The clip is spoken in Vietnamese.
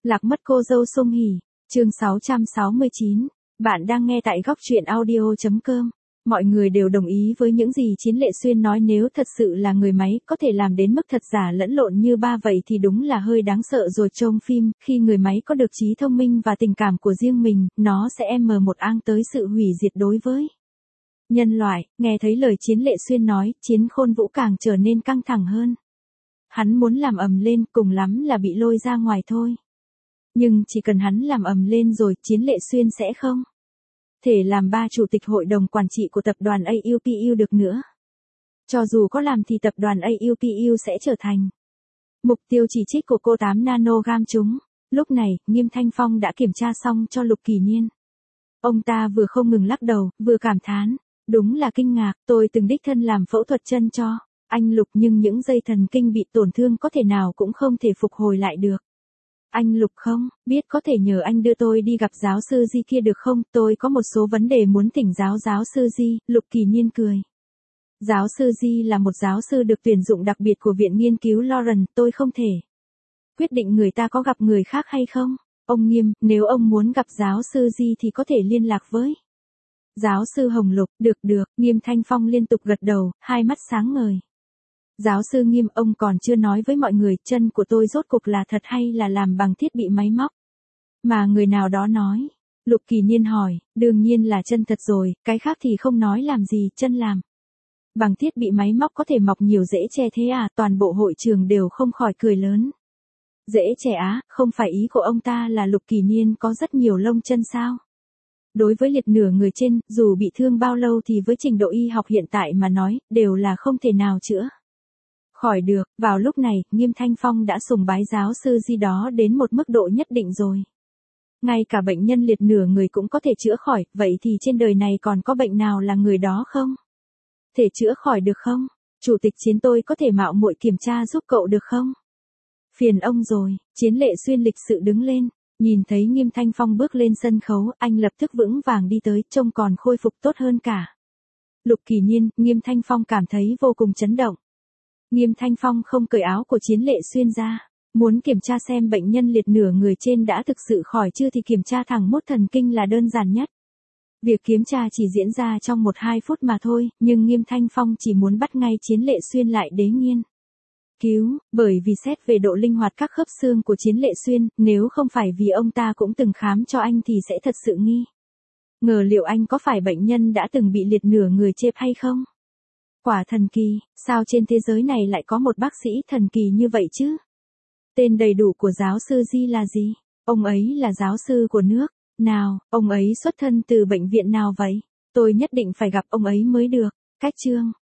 Lạc mất cô dâu Song Hỷ, chương 669. Bạn đang nghe tại góc truyện audio.com. Mọi người đều đồng ý với những gì Chiến Lệ Xuyên nói, nếu thật sự là người máy có thể làm đến mức thật giả lẫn lộn như ba vậy thì đúng là hơi đáng sợ rồi. Trong phim, khi người máy có được trí thông minh và tình cảm của riêng mình, nó sẽ một ang tới sự hủy diệt đối với nhân loại. Nghe thấy lời Chiến Lệ Xuyên nói, Chiến Khôn Vũ càng trở nên căng thẳng hơn. Hắn muốn làm ầm lên, cùng lắm là bị lôi ra ngoài thôi. Nhưng chỉ cần hắn làm ầm lên rồi, Chiến Lệ Xuyên sẽ không thể làm ba chủ tịch hội đồng quản trị của tập đoàn AUPU được nữa. Cho dù có làm thì tập đoàn AUPU sẽ trở thành mục tiêu chỉ trích của cô 8 nanogam chúng. Lúc này, Nghiêm Thanh Phong đã kiểm tra xong cho Lục Kỳ Niên. Ông ta vừa không ngừng lắc đầu, vừa cảm thán. Đúng là kinh ngạc, tôi từng đích thân làm phẫu thuật chân cho anh Lục, nhưng những dây thần kinh bị tổn thương có thể nào cũng không thể phục hồi lại được. Anh Lục không, biết có thể nhờ anh đưa tôi đi gặp giáo sư Di kia được không? Tôi có một số vấn đề muốn thỉnh giáo sư Di. Lục Kỳ Niên cười. Giáo sư Di là một giáo sư được tuyển dụng đặc biệt của Viện Nghiên cứu Lawrence, tôi không thể quyết định người ta có gặp người khác hay không. Ông Nghiêm, nếu ông muốn gặp giáo sư Di thì có thể liên lạc với giáo sư Hồng Lục. Được, Nghiêm Thanh Phong liên tục gật đầu, hai mắt sáng ngời. Giáo sư Nghiêm, ông còn chưa nói với mọi người chân của tôi rốt cuộc là thật hay là làm bằng thiết bị máy móc mà người nào đó nói. Lục Kỳ Niên hỏi, đương nhiên là chân thật rồi, cái khác thì không nói làm gì. Chân làm bằng thiết bị máy móc có thể mọc nhiều rễ tre thế à? Toàn bộ hội trường đều không khỏi cười lớn. Rễ tre á? Không phải ý của ông ta là Lục Kỳ Niên có rất nhiều lông chân sao? Đối với liệt nửa người trên, dù bị thương bao lâu thì với trình độ y học hiện tại mà nói, đều là không thể nào chữa khỏi được. Vào lúc này, Nghiêm Thanh Phong đã sùng bái giáo sư Di đó đến một mức độ nhất định rồi. Ngay cả bệnh nhân liệt nửa người cũng có thể chữa khỏi, vậy thì trên đời này còn có bệnh nào là người đó không thể chữa khỏi được không? Chủ tịch Chiến, tôi có thể mạo muội kiểm tra giúp cậu được không? Phiền ông rồi. Chiến Lệ Xuyên lịch sự đứng lên, nhìn thấy Nghiêm Thanh Phong bước lên sân khấu, anh lập tức vững vàng đi tới, trông còn khôi phục tốt hơn cả Lục Kỳ Niên. Nghiêm Thanh Phong cảm thấy vô cùng chấn động. Nghiêm Thanh Phong không cởi áo của Chiến Lệ Xuyên ra, muốn kiểm tra xem bệnh nhân liệt nửa người trên đã thực sự khỏi chưa thì kiểm tra thẳng mốt thần kinh là đơn giản nhất. Việc kiểm tra chỉ diễn ra trong 1-2 phút mà thôi, nhưng Nghiêm Thanh Phong chỉ muốn bắt ngay Chiến Lệ Xuyên lại để nghiên cứu, bởi vì xét về độ linh hoạt các khớp xương của Chiến Lệ Xuyên, nếu không phải vì ông ta cũng từng khám cho anh thì sẽ thật sự nghi ngờ liệu anh có phải bệnh nhân đã từng bị liệt nửa người chếp hay không. Quả thần kỳ, sao trên thế giới này lại có một bác sĩ thần kỳ như vậy chứ? Tên đầy đủ của giáo sư Di là gì? Ông ấy là giáo sư của nước nào? Ông ấy xuất thân từ bệnh viện nào vậy? Tôi nhất định phải gặp ông ấy mới được. Cách chương